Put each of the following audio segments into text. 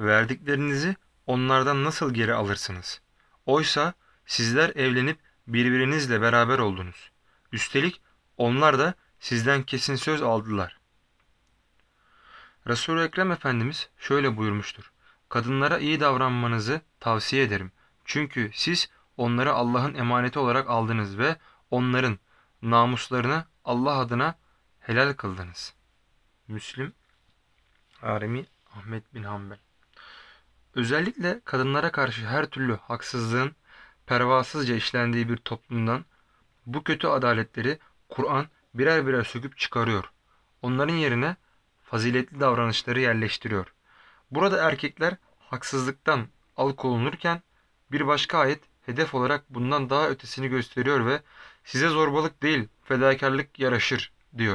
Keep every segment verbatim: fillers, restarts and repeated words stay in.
Verdiklerinizi onlardan nasıl geri alırsınız? Oysa sizler evlenip birbirinizle beraber oldunuz. Üstelik onlar da sizden kesin söz aldılar. Resul-i Ekrem Efendimiz şöyle buyurmuştur: Kadınlara iyi davranmanızı tavsiye ederim. Çünkü siz onları Allah'ın emaneti olarak aldınız ve onların namuslarını Allah adına helal kıldınız. Müslim, Arimi, Ahmet bin Hanbel. Özellikle kadınlara karşı her türlü haksızlığın pervasızca işlendiği bir toplumdan bu kötü adaletleri Kur'an birer birer söküp çıkarıyor. Onların yerine faziletli davranışları yerleştiriyor. Burada erkekler haksızlıktan alıkonulurken bir başka ayet hedef olarak bundan daha ötesini gösteriyor ve size zorbalık değil fedakarlık yaraşır diyor.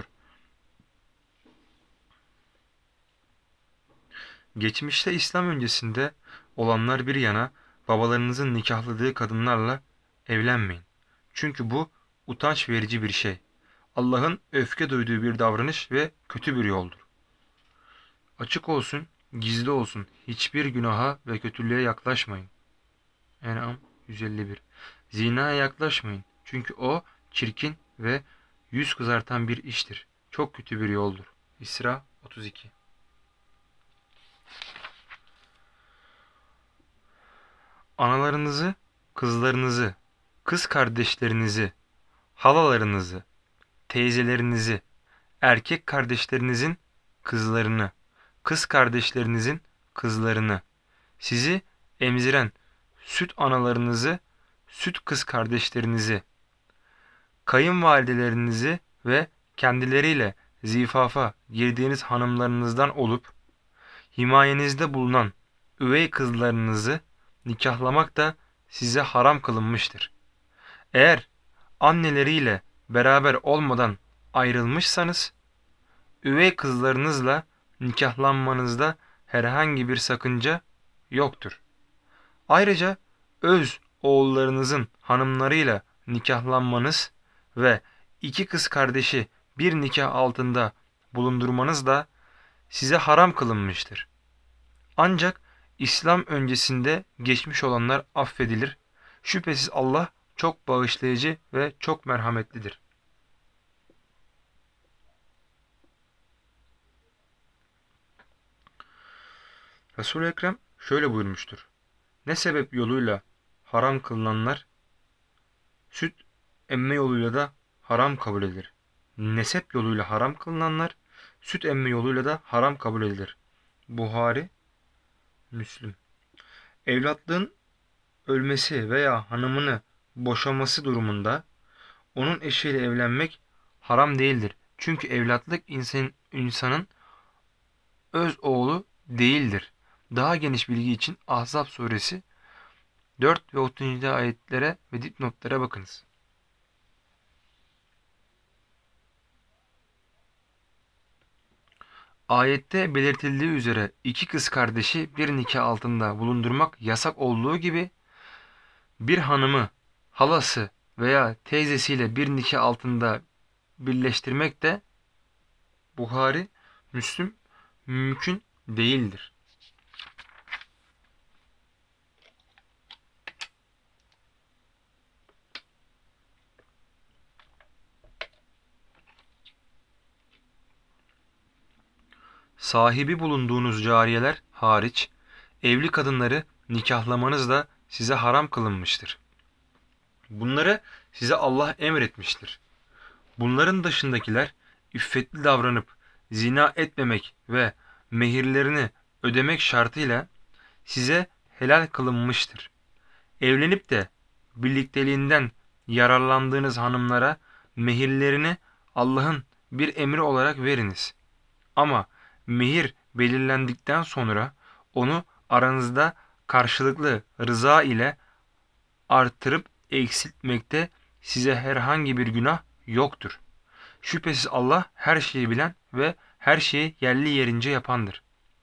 Geçmişte İslam öncesinde olanlar bir yana babalarınızın nikahladığı kadınlarla evlenmeyin. Çünkü bu utanç verici bir şey. Allah'ın öfke duyduğu bir davranış ve kötü bir yoldur. Açık olsun, gizli olsun, hiçbir günaha ve kötülüğe yaklaşmayın. En'am yüz elli bir. Zinaya yaklaşmayın. Çünkü o çirkin ve yüz kızartan bir iştir. Çok kötü bir yoldur. İsra otuz iki. Analarınızı, kızlarınızı, kız kardeşlerinizi, halalarınızı, teyzelerinizi, erkek kardeşlerinizin kızlarını, kız kardeşlerinizin kızlarını, sizi emziren süt analarınızı, süt kız kardeşlerinizi, kayınvalidelerinizi ve kendileriyle zifafa girdiğiniz hanımlarınızdan olup himayenizde bulunan üvey kızlarınızı nikahlamak da size haram kılınmıştır. Eğer anneleriyle beraber olmadan ayrılmışsanız, üvey kızlarınızla nikahlanmanızda herhangi bir sakınca yoktur. Ayrıca öz oğullarınızın hanımlarıyla nikahlanmanız ve iki kız kardeşi bir nikah altında bulundurmanız da size haram kılınmıştır. Ancak İslam öncesinde geçmiş olanlar affedilir. Şüphesiz Allah çok bağışlayıcı ve çok merhametlidir. Resul-i Ekrem şöyle buyurmuştur: Ne sebep yoluyla haram kılınanlar süt emme yoluyla da haram kabul edilir. Nesep yoluyla haram kılınanlar süt emme yoluyla da haram kabul edilir. Buhari, Müslim. Evlatlığın ölmesi veya hanımını boşaması durumunda onun eşiyle evlenmek haram değildir. Çünkü evlatlık insan, insanın öz oğlu değildir. Daha geniş bilgi için Ahzab suresi dört ve otuzuncu ayetlere ve dipnotlara bakınız. Ayette belirtildiği üzere iki kız kardeşi bir nikah altında bulundurmak yasak olduğu gibi bir hanımı halası veya teyzesiyle bir nikah altında birleştirmek de Buhari, Müslüm mümkün değildir. Sahibi bulunduğunuz cariyeler hariç evli kadınları nikahlamanız da size haram kılınmıştır. Bunları size Allah emretmiştir. Bunların dışındakiler iffetli davranıp zina etmemek ve mehirlerini ödemek şartıyla size helal kılınmıştır. Evlenip de birlikteliğinden yararlandığınız hanımlara mehirlerini Allah'ın bir emri olarak veriniz. Ama mehir belirlendikten sonra onu aranızda karşılıklı rıza ile artırıp eksiltmekte size herhangi bir günah yoktur. Şüphesiz Allah her şeyi bilen ve her şeyi yerli yerince yapandır.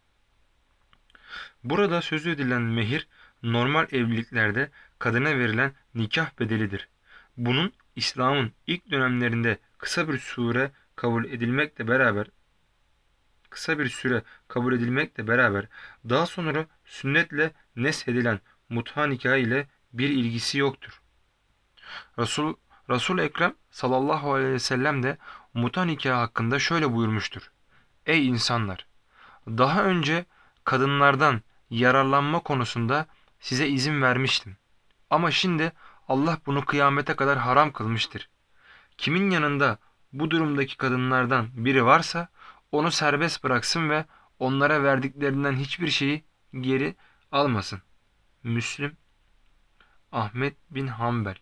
Burada sözü edilen mehir normal evliliklerde kadına verilen nikah bedelidir. Bunun İslam'ın ilk dönemlerinde kısa bir sure kabul edilmekle beraber kısa bir süre kabul edilmekle beraber daha sonra sünnetle neshedilen mut'a nikahı ile bir ilgisi yoktur. Resul, Resul Ekrem sallallahu aleyhi ve sellem de mut'a nikahı hakkında şöyle buyurmuştur. Ey insanlar! Daha önce kadınlardan yararlanma konusunda size izin vermiştim. Ama şimdi Allah bunu kıyamete kadar haram kılmıştır. Kimin yanında bu durumdaki kadınlardan biri varsa onu serbest bıraksın ve onlara verdiklerinden hiçbir şeyi geri almasın. Müslim, Ahmet bin Hanbel.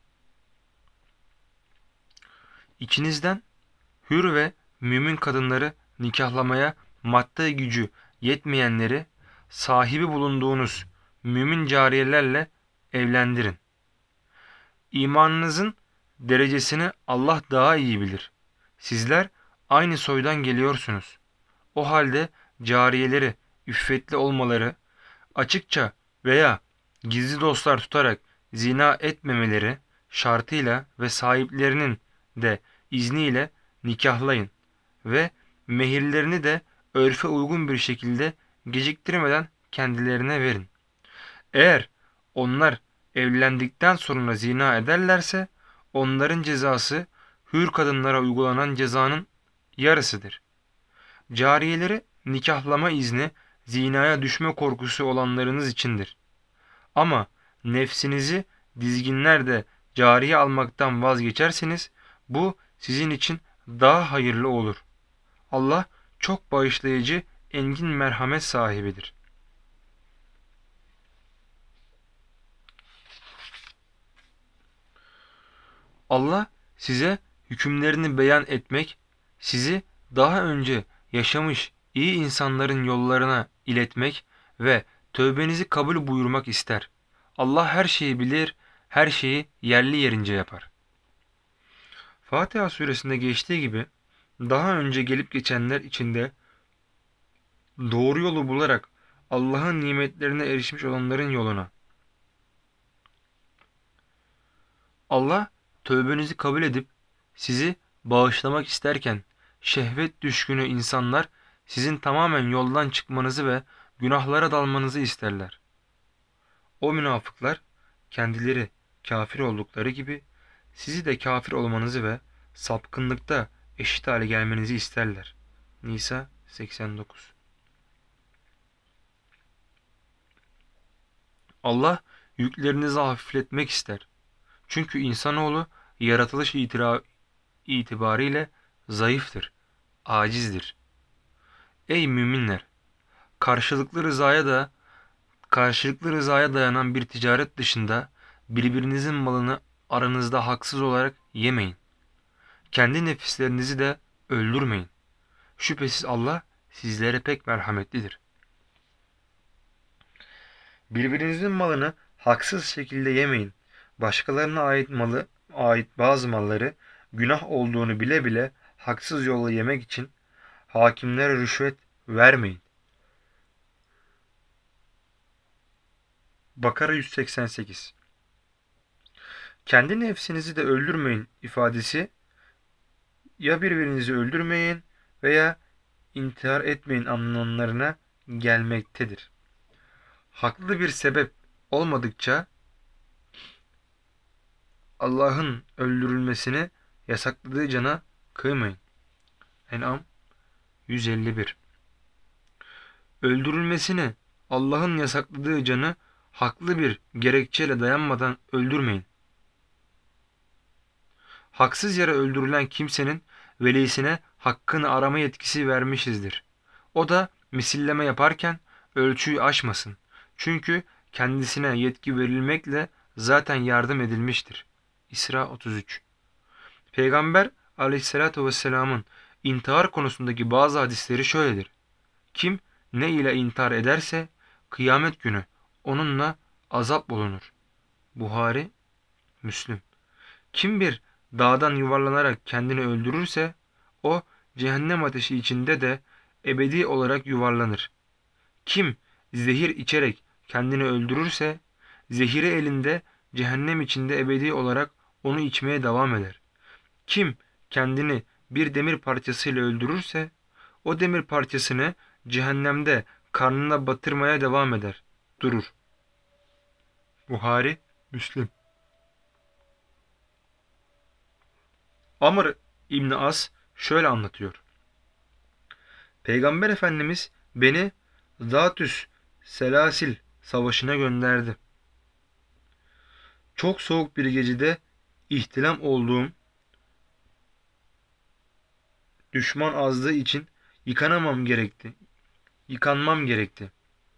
İçinizden hür ve mümin kadınları nikahlamaya maddi gücü yetmeyenleri sahibi bulunduğunuz mümin cariyelerle evlendirin. İmanınızın derecesini Allah daha iyi bilir. Sizler aynı soydan geliyorsunuz. O halde cariyeleri üffetli olmaları, açıkça veya gizli dostlar tutarak zina etmemeleri şartıyla ve sahiplerinin de izniyle nikahlayın ve mehirlerini de örfe uygun bir şekilde geciktirmeden kendilerine verin. Eğer onlar evlendikten sonra zina ederlerse onların cezası hür kadınlara uygulanan cezanın yarısıdır. Cariyeleri nikahlama izni zinaya düşme korkusu olanlarınız içindir. Ama nefsinizi dizginler de cariye almaktan vazgeçerseniz bu sizin için daha hayırlı olur. Allah çok bağışlayıcı, engin merhamet sahibidir. Allah size hükümlerini beyan etmek, sizi daha önce yaşamış iyi insanların yollarına iletmek ve tövbenizi kabul buyurmak ister. Allah her şeyi bilir, her şeyi yerli yerince yapar. Fatiha suresinde geçtiği gibi daha önce gelip geçenler içinde doğru yolu bularak Allah'ın nimetlerine erişmiş olanların yoluna. Allah tövbenizi kabul edip sizi bağışlamak isterken şehvet düşkünü insanlar sizin tamamen yoldan çıkmanızı ve günahlara dalmanızı isterler. O münafıklar kendileri kafir oldukları gibi sizi de kafir olmanızı ve sapkınlıkta eşit hale gelmenizi isterler. Nisa seksen dokuz. Allah yüklerinizi hafifletmek ister. Çünkü insanoğlu yaratılış itira itibariyle zayıftır, acizdir. Ey müminler! Karşılıklı rızaya da karşılıklı rızaya dayanan bir ticaret dışında birbirinizin malını aranızda haksız olarak yemeyin. Kendi nefislerinizi de öldürmeyin. Şüphesiz Allah sizlere pek merhametlidir. Birbirinizin malını haksız şekilde yemeyin. Başkalarına ait malı, ait bazı malları günah olduğunu bile bile haksız yolla yemek için hakimlere rüşvet vermeyin. Bakara yüz seksen sekiz. Kendi nefsinizi de öldürmeyin ifadesi ya birbirinizi öldürmeyin veya intihar etmeyin anlamlarına gelmektedir. Haklı bir sebep olmadıkça Allah'ın öldürülmesini yasakladığı cana kıymayın. En'am yüz elli bir. Öldürülmesini Allah'ın yasakladığı canı haklı bir gerekçeyle dayanmadan öldürmeyin. Haksız yere öldürülen kimsenin velisine hakkını arama yetkisi vermişizdir. O da misilleme yaparken ölçüyü aşmasın. Çünkü kendisine yetki verilmekle zaten yardım edilmiştir. İsra otuz üç. Peygamber aleyhissalatü vesselamın intihar konusundaki bazı hadisleri şöyledir. Kim ne ile intihar ederse kıyamet günü onunla azap bulunur. Buhari, Müslim. Kim bir dağdan yuvarlanarak kendini öldürürse o cehennem ateşi içinde de ebedi olarak yuvarlanır. Kim zehir içerek kendini öldürürse zehiri elinde cehennem içinde ebedi olarak onu içmeye devam eder. Kim kendini bir demir parçasıyla öldürürse o demir parçasını cehennemde karnına batırmaya devam eder. Durur. Buhari, Müslim. Amr İbni As şöyle anlatıyor. Peygamber Efendimiz beni Zatüs Selasil savaşına gönderdi. Çok soğuk bir gecede ihtilam olduğum, düşman azdığı için yıkanamam gerekti. Yıkanmam gerekti.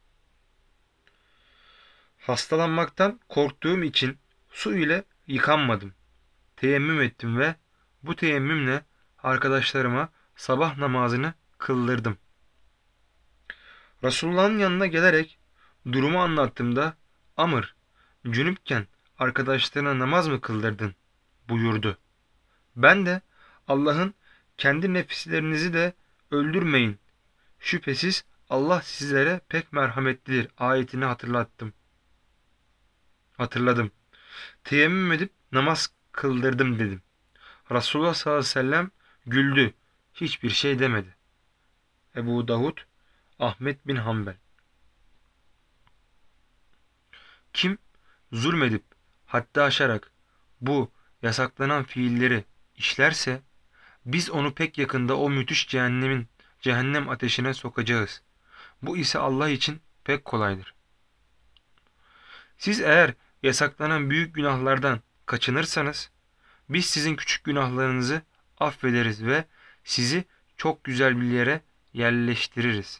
Hastalanmaktan korktuğum için su ile yıkanmadım. Teyemmüm ettim ve bu teyemmümle arkadaşlarıma sabah namazını kıldırdım. Resulullah'ın yanına gelerek durumu anlattığımda Amr, cünüpken arkadaşlarına namaz mı kıldırdın buyurdu. Ben de Allah'ın kendi nefislerinizi de öldürmeyin. Şüphesiz Allah sizlere pek merhametlidir ayetini hatırlattım. Hatırladım. Teyemmüm edip namaz kıldırdım dedim. Resulullah sallallahu aleyhi ve sellem güldü. Hiçbir şey demedi. Ebu Davud, Ahmet bin Hanbel. Kim zulmedip haddi aşarak bu yasaklanan fiilleri işlerse biz onu pek yakında o müthiş cehennemin cehennem ateşine sokacağız. Bu ise Allah için pek kolaydır. Siz eğer yasaklanan büyük günahlardan kaçınırsanız biz sizin küçük günahlarınızı affederiz ve sizi çok güzel bir yere yerleştiririz.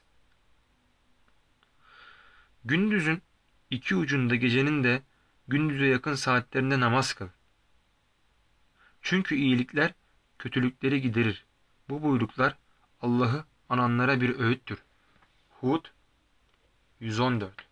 Gündüzün iki ucunda gecenin de gündüze yakın saatlerinde namaz kıl. Çünkü iyilikler kötülükleri giderir. Bu buyruklar Allah'ı ananlara bir öğüttür. Hud yüz on dört.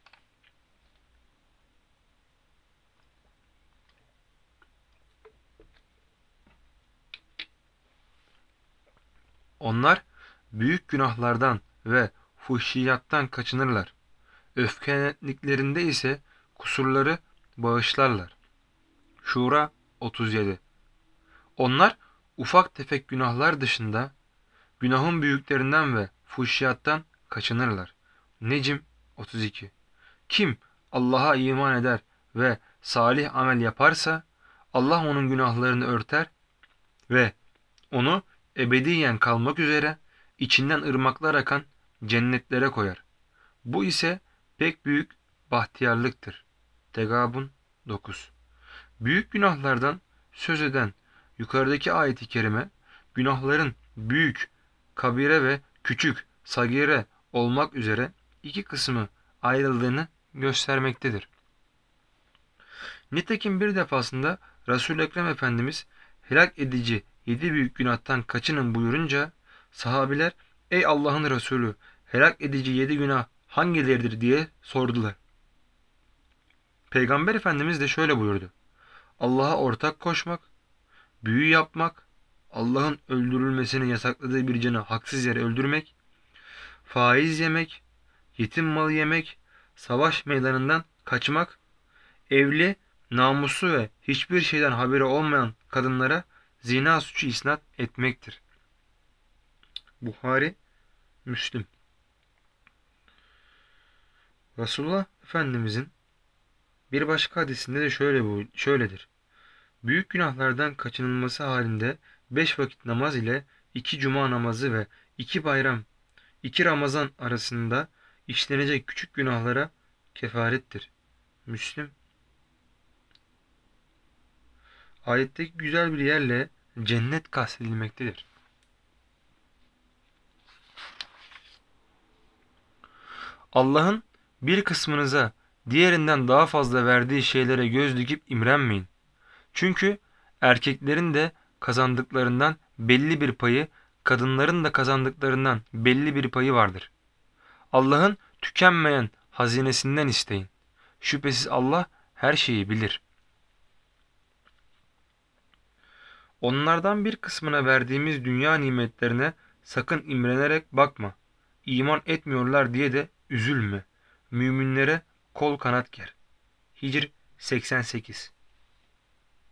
Onlar büyük günahlardan ve fuhşiyattan kaçınırlar. Öfkelendiklerinde ise kusurları bağışlarlar. Şura otuz yedi. Onlar ufak tefek günahlar dışında günahın büyüklerinden ve fuhşiyattan kaçınırlar. Necm otuz iki. Kim Allah'a iman eder ve salih amel yaparsa Allah onun günahlarını örter ve onu ebediyen kalmak üzere içinden ırmaklar akan cennetlere koyar. Bu ise pek büyük bahtiyarlıktır. Tegabun dokuz. Büyük günahlardan söz eden yukarıdaki ayet-i kerime günahların büyük, kabire ve küçük, sagire olmak üzere iki kısmı ayrıldığını göstermektedir. Nitekim bir defasında Resul-i Ekrem Efendimiz helak edici yedi büyük günahtan kaçının buyurunca sahabiler ey Allah'ın Resulü helak edici yedi günah hangileridir diye sordular. Peygamber Efendimiz de şöyle buyurdu. Allah'a ortak koşmak, büyü yapmak, Allah'ın öldürülmesini yasakladığı bir canı haksız yere öldürmek, faiz yemek, yetim malı yemek, savaş meydanından kaçmak, evli, namuslu ve hiçbir şeyden haberi olmayan kadınlara zina suçu isnat etmektir. Buhari, Müslim. Resulullah Efendimizin bir başka hadisinde de şöyle bu, şöyledir. Büyük günahlardan kaçınılması halinde beş vakit namaz ile iki cuma namazı ve iki bayram, iki Ramazan arasında işlenecek küçük günahlara kefarettir. Müslim. Ayetteki güzel bir yerle cennet kastedilmektedir. Allah'ın bir kısmınıza diğerinden daha fazla verdiği şeylere göz dikip imrenmeyin. Çünkü erkeklerin de kazandıklarından belli bir payı, kadınların da kazandıklarından belli bir payı vardır. Allah'ın tükenmeyen hazinesinden isteyin. Şüphesiz Allah her şeyi bilir. Onlardan bir kısmına verdiğimiz dünya nimetlerine sakın imrenerek bakma. İman etmiyorlar diye de üzülme. Müminlere kol kanat ger. Hicr seksen sekiz.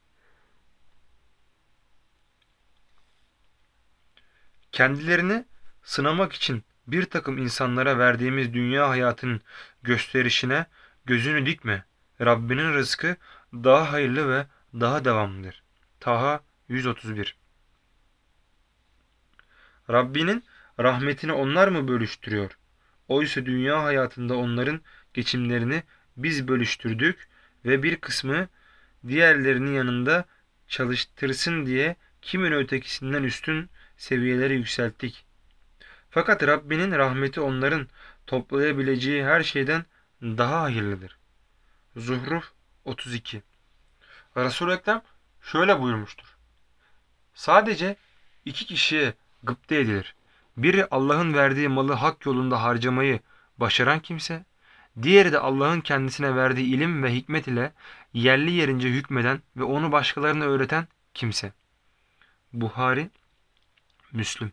Kendilerini sınamak için bir takım insanlara verdiğimiz dünya hayatının gösterişine gözünü dikme. Rabbinin rızkı daha hayırlı ve daha devamlıdır. Taha yüz otuz bir. Rabbinin rahmetini onlar mı bölüştürüyor? Oysa dünya hayatında onların geçimlerini biz bölüştürdük ve bir kısmı diğerlerinin yanında çalıştırsın diye kimin ötekisinden üstün seviyelere yükselttik. Fakat Rabbinin rahmeti onların toplayabileceği her şeyden daha hayırlıdır. Zuhruf otuz iki. Resul-i Ekrem şöyle buyurmuştur. Sadece iki kişiye gıpta edilir. Biri Allah'ın verdiği malı hak yolunda harcamayı başaran kimse, diğeri de Allah'ın kendisine verdiği ilim ve hikmet ile yerli yerince hükmeden ve onu başkalarına öğreten kimse. Buhari, Müslüm.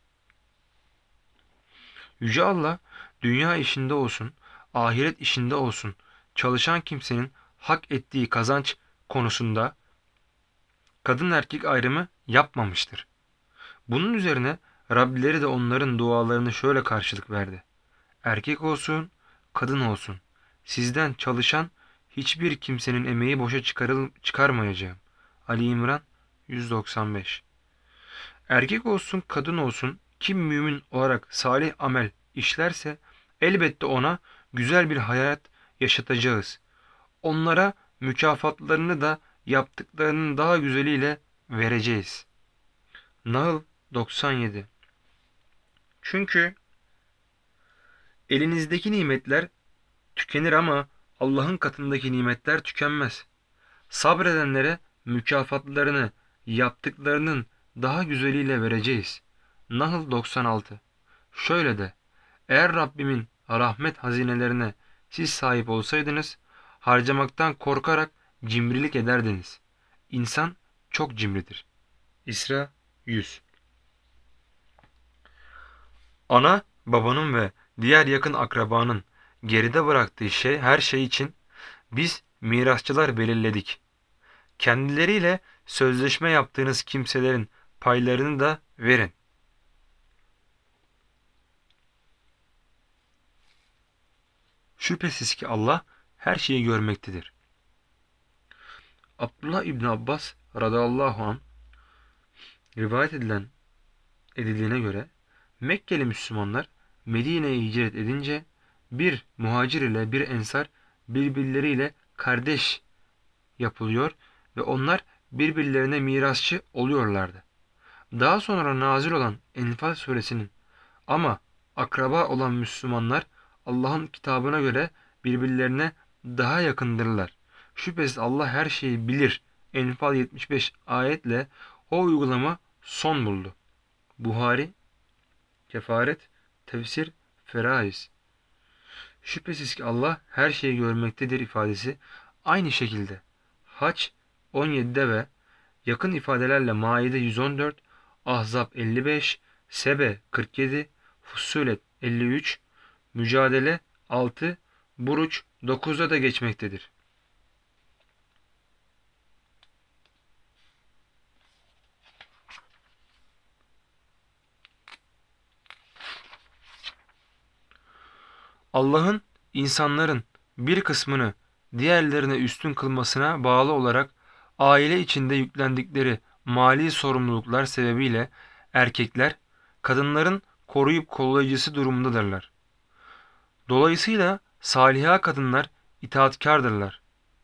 Yüce Allah, dünya işinde olsun, ahiret işinde olsun, çalışan kimsenin hak ettiği kazanç konusunda kadın erkek ayrımı yapmamıştır. Bunun üzerine Rabbileri de onların dualarını şöyle karşılık verdi. Erkek olsun, kadın olsun. Sizden çalışan hiçbir kimsenin emeği boşa çıkarıl çıkarmayacağım. Ali İmran yüz doksan beş. Erkek olsun, kadın olsun, kim mümin olarak salih amel işlerse elbette ona güzel bir hayat yaşatacağız. Onlara mükafatlarını da yaptıklarının daha güzeliyle vereceğiz. Nahl doksan yedi. Çünkü elinizdeki nimetler tükenir ama Allah'ın katındaki nimetler tükenmez. Sabredenlere mükafatlarını yaptıklarının daha güzeliyle vereceğiz. Nahl doksan altı. Şöyle de, eğer Rabbimin rahmet hazinelerine siz sahip olsaydınız, harcamaktan korkarak cimrilik ederdiniz. İnsan çok cimridir. İsra yüz. Ana, babanın ve diğer yakın akrabanın geride bıraktığı şey her şey için biz mirasçılar belirledik. Kendileriyle sözleşme yaptığınız kimselerin paylarını da verin. Şüphesiz ki Allah her şeyi görmektedir. Abdullah İbni Abbas radıyallahu anh rivayet edilen edildiğine göre Mekkeli Müslümanlar Medine'ye hicret edince bir muhacir ile bir ensar birbirleriyle kardeş yapılıyor ve onlar birbirlerine mirasçı oluyorlardı. Daha sonra nazil olan Enfal suresinin ama akraba olan Müslümanlar Allah'ın kitabına göre birbirlerine daha yakındırlar. Şüphesiz Allah her şeyi bilir. Enfal yetmiş beş ayetle o uygulama son buldu. Buhari, Kefaret, Tefsir, Feraiz. Şüphesiz ki Allah her şeyi görmektedir ifadesi aynı şekilde Haç on yedide ve yakın ifadelerle Maide yüz on dört, Ahzab elli beş, Sebe kırk yedi, Fussilet elli üç, Mücadele altı, Buruç dokuzda da geçmektedir. Allah'ın insanların bir kısmını diğerlerine üstün kılmasına bağlı olarak aile içinde yüklendikleri mali sorumluluklar sebebiyle erkekler kadınların koruyup kollayıcısı durumundadırlar. Dolayısıyla saliha kadınlar itaatkardırlar.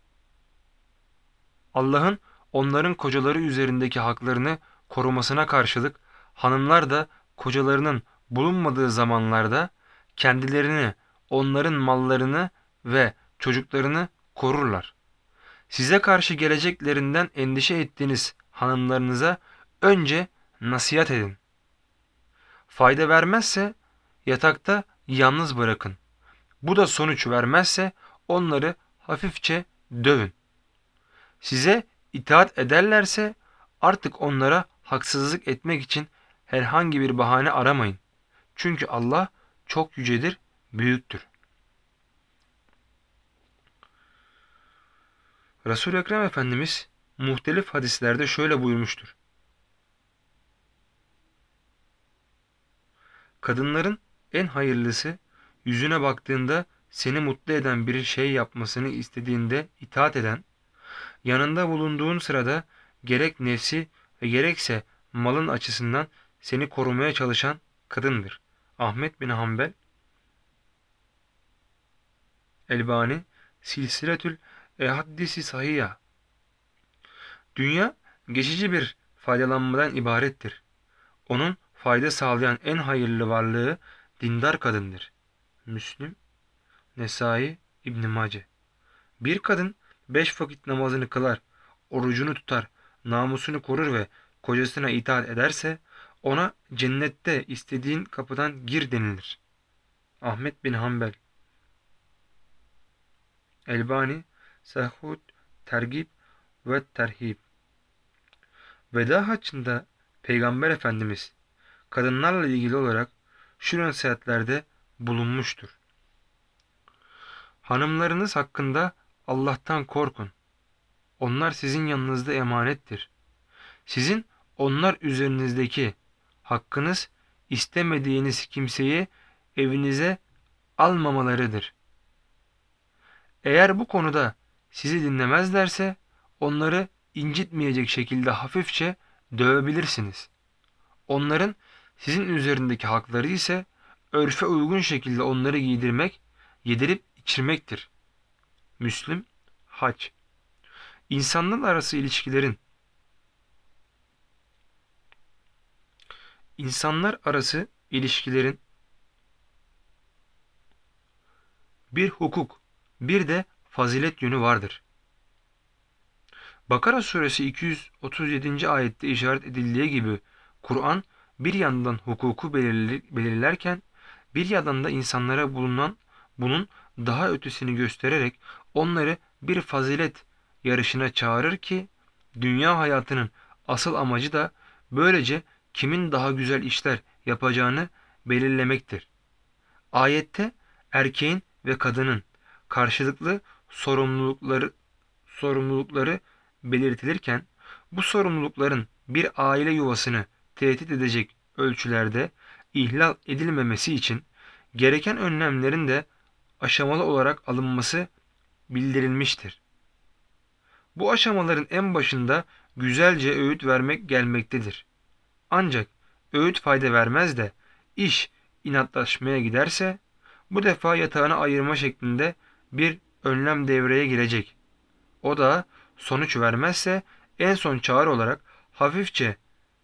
Allah'ın onların kocaları üzerindeki haklarını korumasına karşılık hanımlar da kocalarının bulunmadığı zamanlarda kendilerini, onların mallarını ve çocuklarını korurlar. Size karşı geleceklerinden endişe ettiğiniz hanımlarınıza önce nasihat edin. Fayda vermezse yatakta yalnız bırakın. Bu da sonuç vermezse onları hafifçe dövün. Size itaat ederlerse artık onlara haksızlık etmek için herhangi bir bahane aramayın. Çünkü Allah çok yücedir, büyüktür. Resul-i Ekrem Efendimiz muhtelif hadislerde şöyle buyurmuştur. Kadınların en hayırlısı, yüzüne baktığında seni mutlu eden bir şey yapmasını istediğinde itaat eden, yanında bulunduğun sırada gerek nefsi ve gerekse malın açısından seni korumaya çalışan kadındır. Ahmet bin Hanbel, Elbani, Silsiletül Ehaddisi Sahihah. Dünya geçici bir faydalanmadan ibarettir. Onun fayda sağlayan en hayırlı varlığı dindar kadındır. Müslim, Nesai, İbn Mace. Bir kadın beş vakit namazını kılar, orucunu tutar, namusunu korur ve kocasına itaat ederse ona cennette istediğin kapıdan gir denilir. Ahmet bin Hanbel, Elbani, Sahih Tergib ve Terhib. Veda haccında Peygamber Efendimiz kadınlarla ilgili olarak şu nasihatlerde bulunmuştur. Hanımlarınız hakkında Allah'tan korkun. Onlar sizin yanınızda emanettir. Sizin onlar üzerinizdeki hakkınız istemediğiniz kimseyi evinize almamalarıdır. Eğer bu konuda sizi dinlemezlerse onları incitmeyecek şekilde hafifçe dövebilirsiniz. Onların sizin üzerindeki hakları ise örfe uygun şekilde onları giydirmek, yedirip içirmektir. Müslim, Hac. İnsanlar arası ilişkilerin insanlar arası ilişkilerin bir hukuk, bir de fazilet yönü vardır. Bakara suresi iki yüz otuz yedinci ayette işaret edildiği gibi Kur'an bir yandan hukuku belirlerken bir yandan da insanlara bulunan bunun daha ötesini göstererek onları bir fazilet yarışına çağırır ki dünya hayatının asıl amacı da böylece kimin daha güzel işler yapacağını belirlemektir. Ayette erkeğin ve kadının karşılıklı sorumlulukları sorumlulukları belirtilirken bu sorumlulukların bir aile yuvasını tehdit edecek ölçülerde ihlal edilmemesi için gereken önlemlerin de aşamalı olarak alınması bildirilmiştir. Bu aşamaların en başında güzelce öğüt vermek gelmektedir. Ancak öğüt fayda vermez de iş inatlaşmaya giderse bu defa yatağını ayırma şeklinde bir önlem devreye girecek. O da sonuç vermezse en son çağrı olarak hafifçe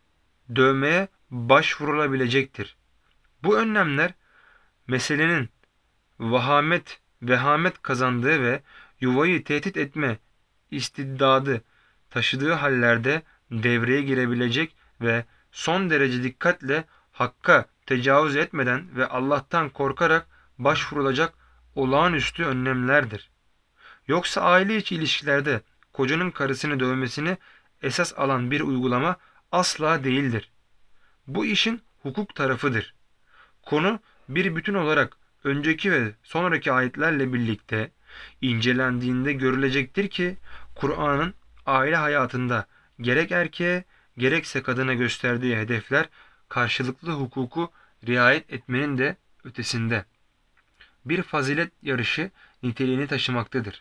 dövmeye başvurulabilecektir. Bu önlemler meselenin vahamet, vehamet kazandığı ve yuvayı tehdit etme istiddadı taşıdığı hallerde devreye girebilecek ve son derece dikkatle hakka tecavüz etmeden ve Allah'tan korkarak başvurulacak olağanüstü önlemlerdir. Yoksa aile içi ilişkilerde kocanın karısını dövmesini esas alan bir uygulama asla değildir. Bu işin hukuk tarafıdır. Konu bir bütün olarak önceki ve sonraki ayetlerle birlikte incelendiğinde görülecektir ki Kur'an'ın aile hayatında gerek erkeğe gerekse kadına gösterdiği hedefler karşılıklı hukuku riayet etmenin de ötesinde bir fazilet yarışı niteliğini taşımaktadır.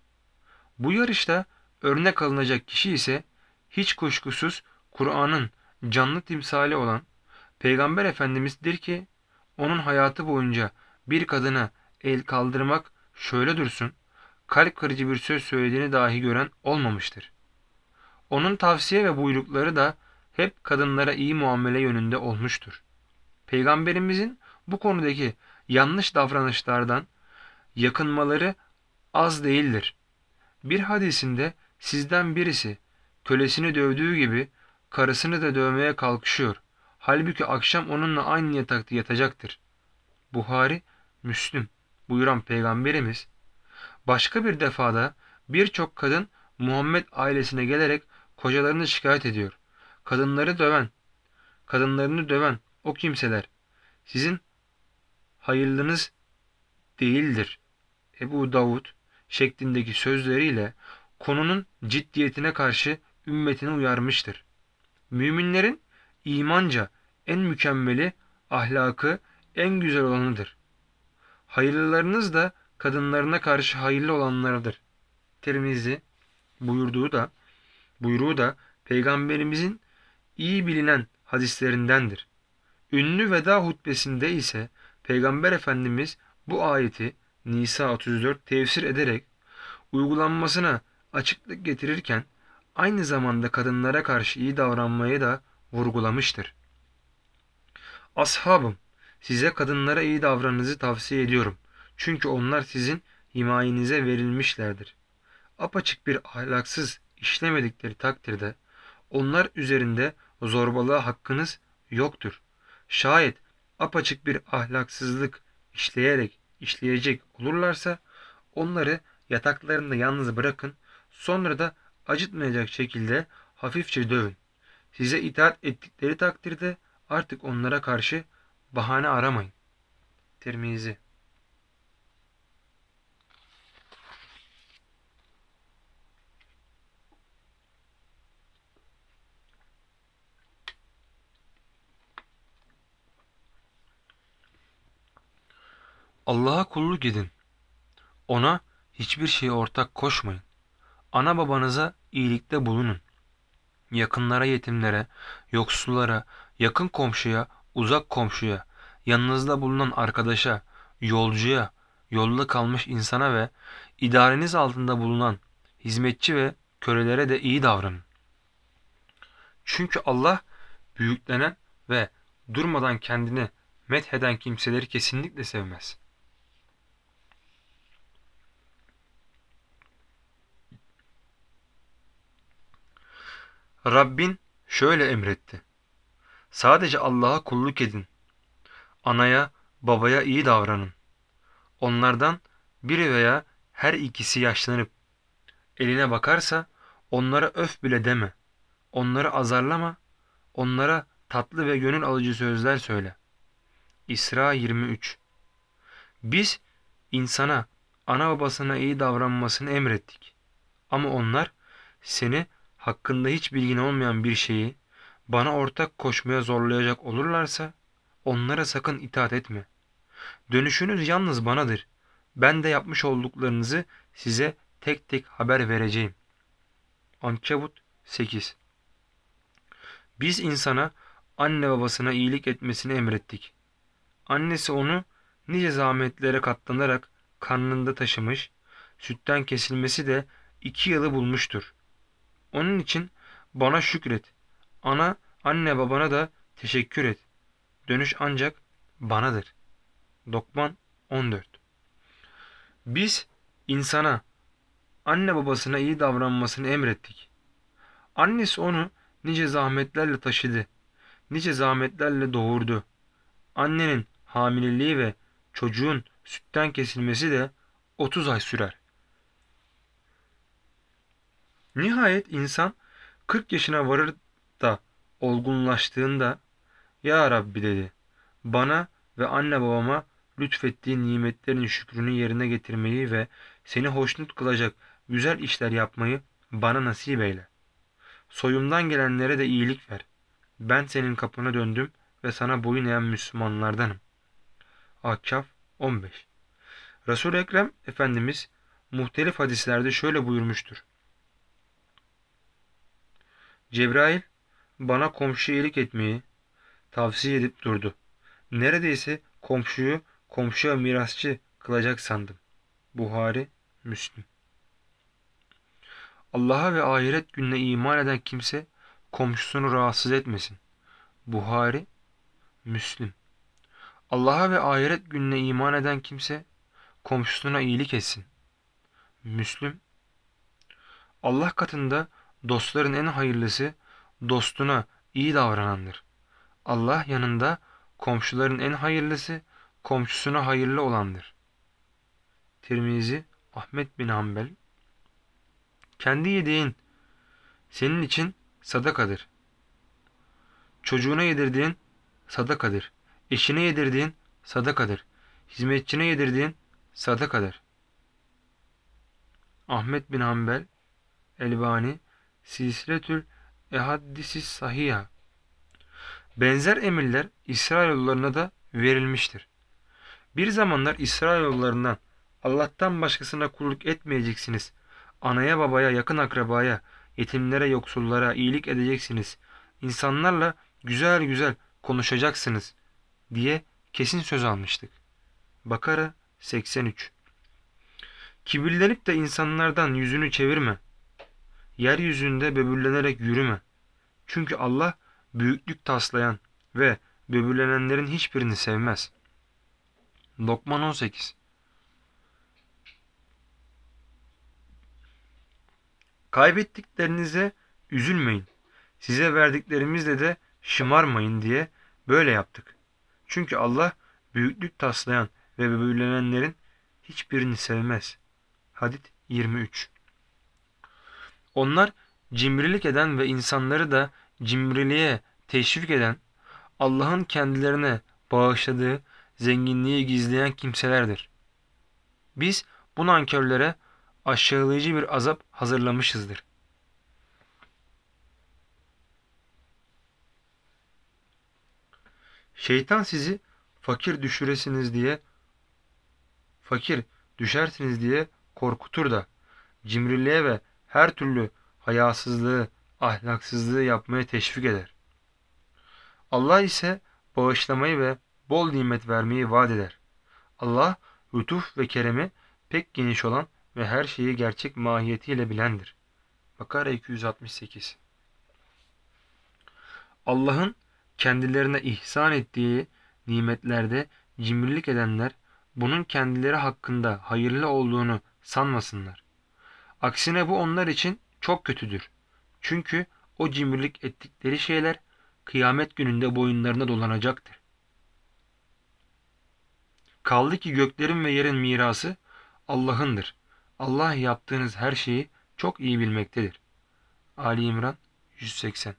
Bu yarışta örnek alınacak kişi ise hiç kuşkusuz Kur'an'ın canlı timsali olan Peygamber Efendimiz'dir ki onun hayatı boyunca bir kadına el kaldırmak şöyle dursun, kalp kırıcı bir söz söylediğini dahi gören olmamıştır. Onun tavsiye ve buyrukları da hep kadınlara iyi muamele yönünde olmuştur. Peygamberimizin bu konudaki yanlış davranışlardan yakınmaları az değildir. Bir hadisinde sizden birisi kölesini dövdüğü gibi karısını da dövmeye kalkışıyor. Halbuki akşam onunla aynı yatakta yatacaktır. Buhari, Müslüm buyuran Peygamberimiz başka bir defada birçok kadın Muhammed ailesine gelerek kocalarını şikayet ediyor. Kadınları döven, kadınlarını döven o kimseler sizin hayırlınız değildir. Ebu Davud şeklindeki sözleriyle konunun ciddiyetine karşı ümmetini uyarmıştır. Müminlerin imanca en mükemmeli ahlakı en güzel olanıdır. Hayırlılarınız da kadınlarına karşı hayırlı olanlarıdır. Tirmizi buyurduğu da buyruğu da Peygamberimizin iyi bilinen hadislerindendir. Ünlü veda hutbesinde ise Peygamber Efendimiz bu ayeti Nisa otuz dört tefsir ederek uygulanmasına açıklık getirirken aynı zamanda kadınlara karşı iyi davranmayı da vurgulamıştır. Ashabım, size kadınlara iyi davranınızı tavsiye ediyorum. Çünkü onlar sizin himayenize verilmişlerdir. Apaçık bir ahlaksız işlemedikleri takdirde onlar üzerinde zorbalığa hakkınız yoktur. Şayet apaçık bir ahlaksızlık işleyerek işleyecek olurlarsa onları yataklarında yalnız bırakın, sonra da acıtmayacak şekilde hafifçe dövün. Size itaat ettikleri takdirde artık onlara karşı bahane aramayın. Tirmizi. Allah'a kulluk edin. Ona hiçbir şeye ortak koşmayın. Ana babanıza iyilikte bulunun. Yakınlara, yetimlere, yoksullara, yakın komşuya, uzak komşuya, yanınızda bulunan arkadaşa, yolcuya, yolda kalmış insana ve idareniz altında bulunan hizmetçi ve kölelere de iyi davranın. Çünkü Allah büyüklenen ve durmadan kendini metheden kimseleri kesinlikle sevmez. Rabbin şöyle emretti. Sadece Allah'a kulluk edin. Anaya, babaya iyi davranın. Onlardan biri veya her ikisi yaşlanıp eline bakarsa onlara öf bile deme. Onları azarlama. Onlara tatlı ve gönül alıcı sözler söyle. İsra yirmi üç. Biz insana, ana babasına iyi davranmasını emrettik. Ama onlar seni hakkında hiç bilgin olmayan bir şeyi bana ortak koşmaya zorlayacak olurlarsa onlara sakın itaat etme. Dönüşünüz yalnız banadır. Ben de yapmış olduklarınızı size tek tek haber vereceğim. Ankebut sekiz. Biz insana anne babasına iyilik etmesini emrettik. Annesi onu nice zahmetlere katlanarak karnında taşımış, sütten kesilmesi de iki yılı bulmuştur. Onun için bana şükret. Ana, anne babana da teşekkür et. Dönüş ancak banadır. Lokman on dört. Biz insana, anne babasına iyi davranmasını emrettik. Annesi onu nice zahmetlerle taşıdı, nice zahmetlerle doğurdu. Annenin hamileliği ve çocuğun sütten kesilmesi de otuz ay sürer. Nihayet insan kırk yaşına varır da olgunlaştığında "Ya Rabbi" dedi, "bana ve anne babama lütfettiğin nimetlerin şükrünü yerine getirmeyi ve seni hoşnut kılacak güzel işler yapmayı bana nasip eyle. Soyumdan gelenlere de iyilik ver. Ben senin kapına döndüm ve sana boyun eğen Müslümanlardanım." Ahkaf on beş. Resul-i Ekrem Efendimiz muhtelif hadislerde şöyle buyurmuştur. Cebrail bana komşu iyilik etmeyi tavsiye edip durdu. Neredeyse komşuyu komşuya mirasçı kılacak sandım. Buhari, Müslim. Allah'a ve ahiret gününe iman eden kimse komşusunu rahatsız etmesin. Buhari, Müslim. Allah'a ve ahiret gününe iman eden kimse komşusuna iyilik etsin. Müslüm. Allah katında dostların en hayırlısı dostuna iyi davranandır. Allah yanında komşuların en hayırlısı komşusuna hayırlı olandır. Tirmizi, Ahmet bin Hanbel. Kendi yediğin senin için sadakadır. Çocuğuna yedirdiğin sadakadır. Eşine yedirdiğin sadakadır. Hizmetçine yedirdiğin sadakadır. Ahmet bin Hanbel, Elbani, Silsiletül Ehaddisi Sahiha. Benzer emirler İsrailoğullarına da verilmiştir. Bir zamanlar İsrailoğullarından Allah'tan başkasına kulluk etmeyeceksiniz. Anaya babaya, yakın akrabaya, yetimlere, yoksullara iyilik edeceksiniz. İnsanlarla güzel güzel konuşacaksınız diye kesin söz almıştık. Bakara seksen üç. Kibirlenip de insanlardan yüzünü çevirme. Yeryüzünde böbürlenerek yürüme. Çünkü Allah büyüklük taslayan ve böbürlenenlerin hiçbirini sevmez. Lokman on sekiz. Kaybettiklerinize üzülmeyin. Size verdiklerimizle de şımarmayın diye böyle yaptık. Çünkü Allah büyüklük taslayan ve böbürlenenlerin hiçbirini sevmez. Hadid yirmi üç. Onlar cimrilik eden ve insanları da cimriliğe teşvik eden, Allah'ın kendilerine bağışladığı zenginliği gizleyen kimselerdir. Biz bu nankörlere aşağılayıcı bir azap hazırlamışızdır. Şeytan sizi fakir düşüresiniz diye, fakir düşersiniz diye korkutur da cimriliğe ve her türlü hayasızlığı, ahlaksızlığı yapmaya teşvik eder. Allah ise bağışlamayı ve bol nimet vermeyi vaat eder. Allah lütuf ve keremi pek geniş olan ve her şeyi gerçek mahiyetiyle bilendir. Bakara iki yüz altmış sekiz. Allah'ın kendilerine ihsan ettiği nimetlerde cimrilik edenler bunun kendileri hakkında hayırlı olduğunu sanmasınlar. Aksine bu onlar için çok kötüdür. Çünkü o cimrilik ettikleri şeyler kıyamet gününde boyunlarına dolanacaktır. Kaldı ki göklerin ve yerin mirası Allah'ındır. Allah yaptığınız her şeyi çok iyi bilmektedir. Ali İmran yüz seksen.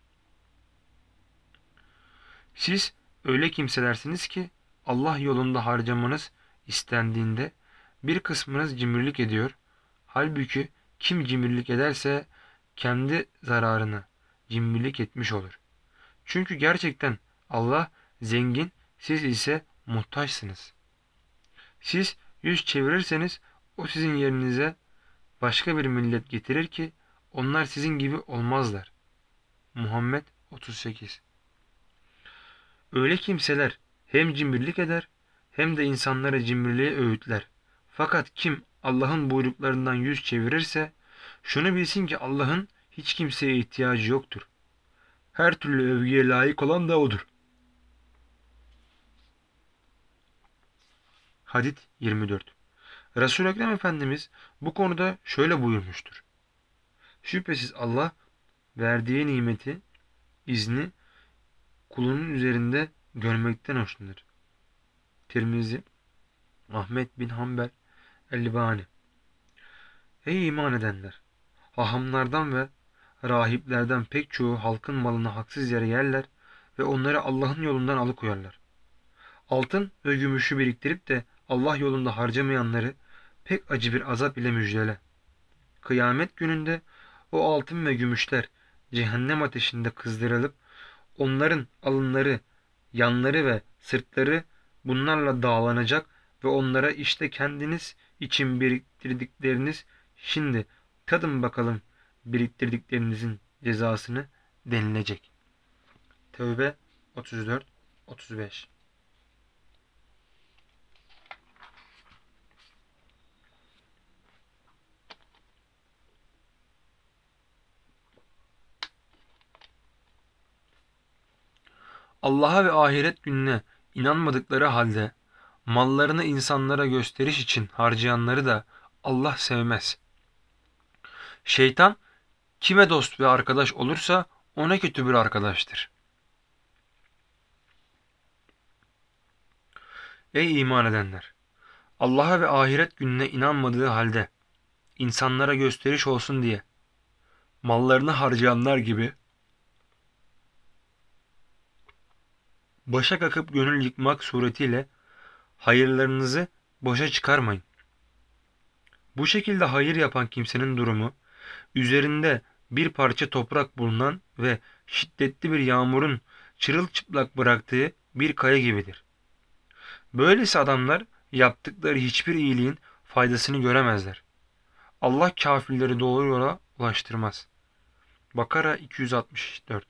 Siz öyle kimselersiniz ki Allah yolunda harcamanız istendiğinde bir kısmınız cimrilik ediyor. Halbuki kim cimrilik ederse kendi zararına cimrilik etmiş olur. Çünkü gerçekten Allah zengin, siz ise muhtaçsınız. Siz yüz çevirirseniz o sizin yerinize başka bir millet getirir ki onlar sizin gibi olmazlar. Muhammed otuz sekiz. Öyle kimseler hem cimrilik eder hem de insanlara cimriliği öğütler. Fakat kim Allah'ın buyruklarından yüz çevirirse şunu bilsin ki Allah'ın hiç kimseye ihtiyacı yoktur. Her türlü övgüye layık olan da O'dur. Hadid yirmi dört. Resul-i Ekrem Efendimiz bu konuda şöyle buyurmuştur. Şüphesiz Allah verdiği nimeti, izni kulunun üzerinde görmekten hoşlanır. Tirmizi, Ahmet bin Hanbel, Elbani. Ey iman edenler! Hahamlardan ve rahiplerden pek çoğu halkın malını haksız yere yerler ve onları Allah'ın yolundan alıkoyarlar. Altın ve gümüşü biriktirip de Allah yolunda harcamayanları pek acı bir azap ile müjdele. Kıyamet gününde o altın ve gümüşler cehennem ateşinde kızdırılıp onların alınları, yanları ve sırtları bunlarla dağlanacak ve onlara işte kendiniz için biriktirdikleriniz şimdi tadın bakalım biriktirdiklerinizin cezasını denilecek. Tevbe otuz dört otuz beş. Allah'a ve ahiret gününe inanmadıkları halde mallarını insanlara gösteriş için harcayanları da Allah sevmez. Şeytan kime dost ve arkadaş olursa ona kötü bir arkadaştır. Ey iman edenler! Allah'a ve ahiret gününe inanmadığı halde insanlara gösteriş olsun diye mallarını harcayanlar gibi başa kakıp gönül yıkmak suretiyle hayırlarınızı boşa çıkarmayın. Bu şekilde hayır yapan kimsenin durumu, üzerinde bir parça toprak bulunan ve şiddetli bir yağmurun çırılçıplak bıraktığı bir kaya gibidir. Böylesi adamlar yaptıkları hiçbir iyiliğin faydasını göremezler. Allah kafirleri doğru yola ulaştırmaz. Bakara iki yüz altmış dört.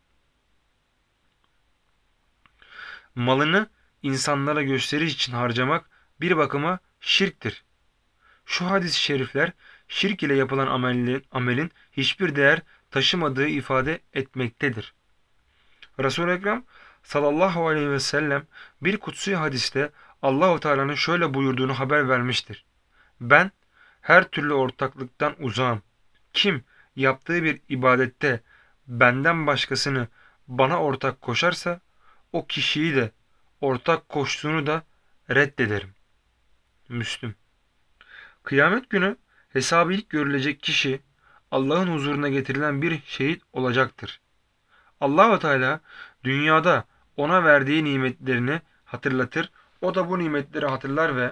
Malını insanlara gösteriş için harcamak bir bakıma şirktir. Şu hadis-i şerifler şirk ile yapılan amelin, amelin hiçbir değer taşımadığı ifade etmektedir. Resul-i Ekrem sallallahu aleyhi ve sellem bir kutsi hadiste Allahu Teala'nın şöyle buyurduğunu haber vermiştir. Ben her türlü ortaklıktan uzağım. Kim yaptığı bir ibadette benden başkasını bana ortak koşarsa o kişiyi de ortak koştuğunu da reddederim. Müslüm. Kıyamet günü hesabı ilk görülecek kişi Allah'ın huzuruna getirilen bir şehit olacaktır. Allah-u Teala dünyada ona verdiği nimetlerini hatırlatır. O da bu nimetleri hatırlar ve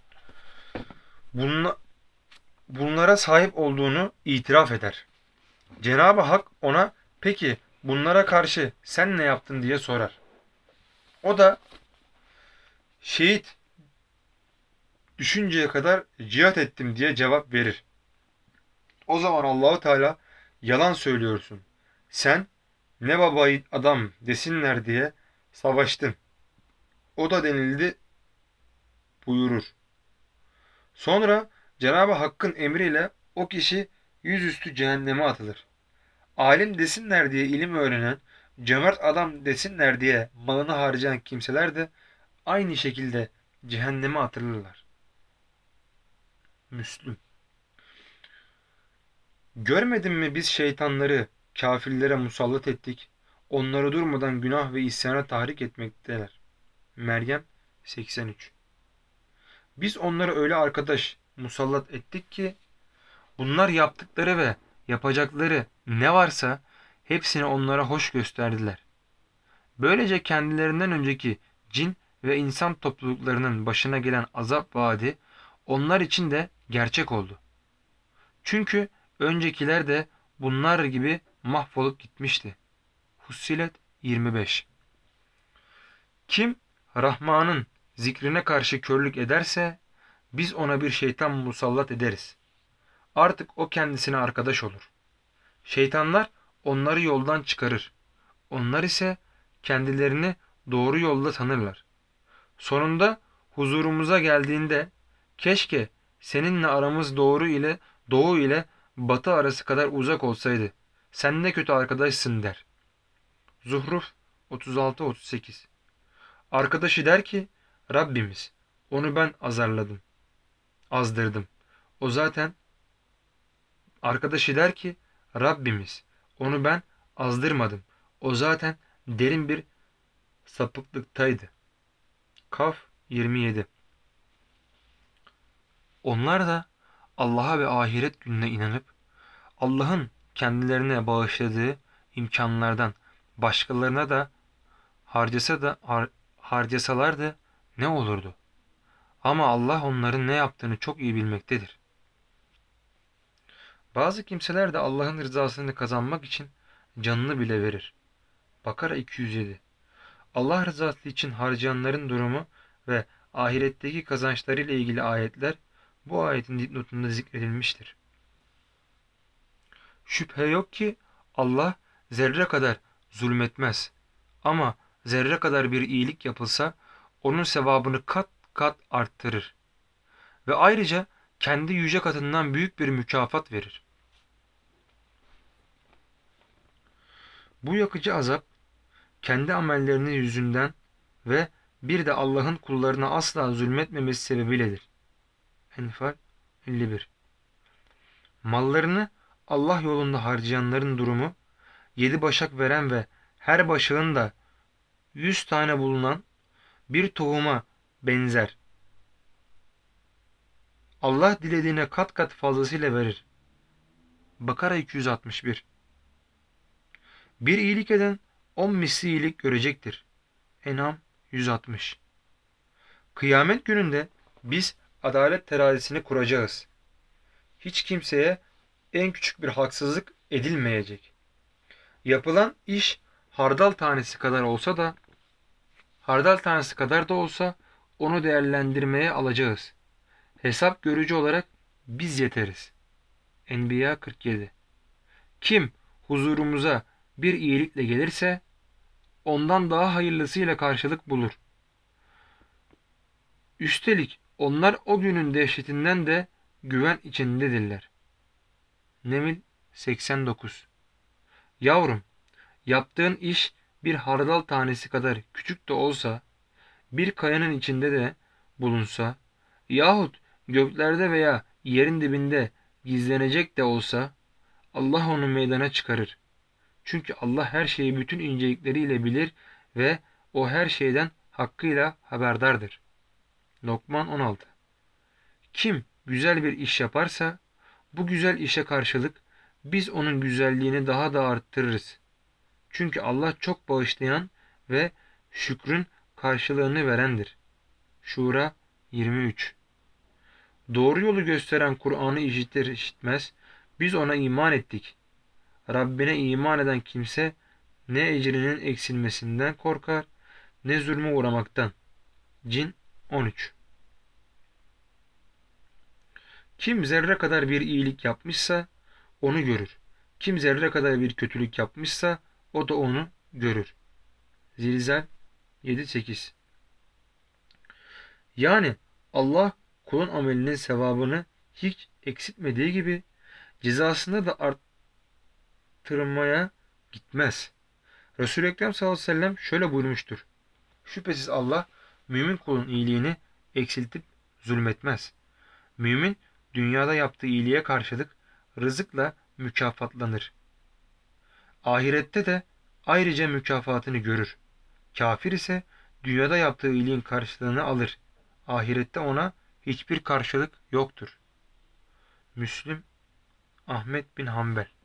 bunlara sahip olduğunu itiraf eder. Cenab-ı Hak ona peki bunlara karşı sen ne yaptın diye sorar. O da şehit düşünceye kadar cihat ettim diye cevap verir. O zaman Allahu Teala yalan söylüyorsun. Sen ne baba adam desinler diye savaştın. O da denildi buyurur. Sonra Cenab-ı Hakk'ın emriyle o kişi yüzüstü cehenneme atılır. Alim desinler diye ilim öğrenen, cömert adam desinler diye malını harcayan kimseler de aynı şekilde cehenneme atılırlar. Müslüm. Görmedin mi biz şeytanları kafirlere musallat ettik. Onları durmadan günah ve isyana tahrik etmekteler. Meryem seksen üç. Biz onları öyle arkadaş musallat ettik ki bunlar yaptıkları ve yapacakları ne varsa hepsini onlara hoş gösterdiler. Böylece kendilerinden önceki cin ve insan topluluklarının başına gelen azap vaadi onlar için de gerçek oldu. Çünkü öncekiler de bunlar gibi mahvolup gitmişti. Fussilet yirmi beş. Kim Rahman'ın zikrine karşı körlük ederse biz ona bir şeytan musallat ederiz. Artık o kendisine arkadaş olur. Şeytanlar onları yoldan çıkarır. Onlar ise kendilerini doğru yolda tanırlar. Sonunda huzurumuza geldiğinde keşke seninle aramız doğru ile doğu ile batı arası kadar uzak olsaydı. Sen ne kötü arkadaşsın der. Zuhruf otuz altı otuz sekiz. Arkadaşı der ki Rabbimiz onu ben azarladım, azdırdım. O zaten arkadaşı der ki Rabbimiz onu ben azdırmadım. O zaten derin bir sapıklıktaydı. Kaf yirmi yedi. Onlar da Allah'a ve ahiret gününe inanıp Allah'ın kendilerine bağışladığı imkanlardan başkalarına da harcasa da har harcasalardı ne olurdu? Ama Allah onların ne yaptığını çok iyi bilmektedir. Bazı kimseler de Allah'ın rızasını kazanmak için canını bile verir. Bakara iki yüz yedi. Allah rızası için harcayanların durumu ve ahiretteki kazançları ile ilgili ayetler bu ayetin dipnotunda zikredilmiştir. Şüphe yok ki Allah zerre kadar zulmetmez. Ama zerre kadar bir iyilik yapılsa onun sevabını kat kat arttırır. Ve ayrıca kendi yüce katından büyük bir mükafat verir. Bu yakıcı azap kendi amellerinin yüzünden ve bir de Allah'ın kullarına asla zulmetmemesi sebebiyledir. Enfal elli bir. Mallarını Allah yolunda harcayanların durumu yedi başak veren ve her başağın da yüz tane bulunan bir tohuma benzer. Allah dilediğine kat kat fazlasıyla verir. Bakara iki yüz altmış bir. Bir iyilik eden on misli iyilik görecektir. En'am yüz altmış. Kıyamet gününde biz adalet terazisini kuracağız. Hiç kimseye en küçük bir haksızlık edilmeyecek. Yapılan iş Hardal tanesi kadar olsa da hardal tanesi kadar da olsa onu değerlendirmeye alacağız. Hesap görücü olarak biz yeteriz. Enbiya kırk yedi. Kim huzurumuza bir iyilikle gelirse ondan daha hayırlısıyla karşılık bulur. Üstelik onlar o günün dehşetinden de güven içindedirler. Neml seksen dokuz. Yavrum, yaptığın iş bir hardal tanesi kadar küçük de olsa, bir kayanın içinde de bulunsa, yahut göklerde veya yerin dibinde gizlenecek de olsa, Allah onu meydana çıkarır. Çünkü Allah her şeyi bütün incelikleriyle bilir ve o her şeyden hakkıyla haberdardır. Lokman on altı. Kim güzel bir iş yaparsa, bu güzel işe karşılık biz onun güzelliğini daha da arttırırız. Çünkü Allah çok bağışlayan ve şükrün karşılığını verendir. Şura yirmi üç. Doğru yolu gösteren Kur'an'ı işitir işitmez, biz ona iman ettik. Rabbine iman eden kimse ne ecrinin eksilmesinden korkar, ne zulme uğramaktan. Cin on üç. Kim zerre kadar bir iyilik yapmışsa onu görür. Kim zerre kadar bir kötülük yapmışsa o da onu görür. Zilzal yedi sekiz. Yani Allah kulun amelinin sevabını hiç eksiltmediği gibi cezasını da arttırmaya gitmez. Resul-i Ekrem sallallahu aleyhi ve sellem şöyle buyurmuştur. Şüphesiz Allah mümin kulun iyiliğini eksiltip zulmetmez. Mümin dünyada yaptığı iyiliğe karşılık rızıkla mükafatlanır. Ahirette de ayrıca mükafatını görür. Kafir ise dünyada yaptığı iyiliğin karşılığını alır. Ahirette ona hiçbir karşılık yoktur. Müslim Ahmet bin Hanbel.